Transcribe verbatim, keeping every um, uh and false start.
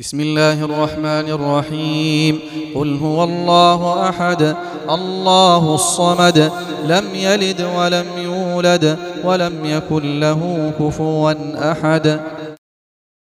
بسم الله الرحمن الرحيم. قل هو الله أحد الله الصمد لم يلد ولم يولد ولم يكن له كفوا أحد.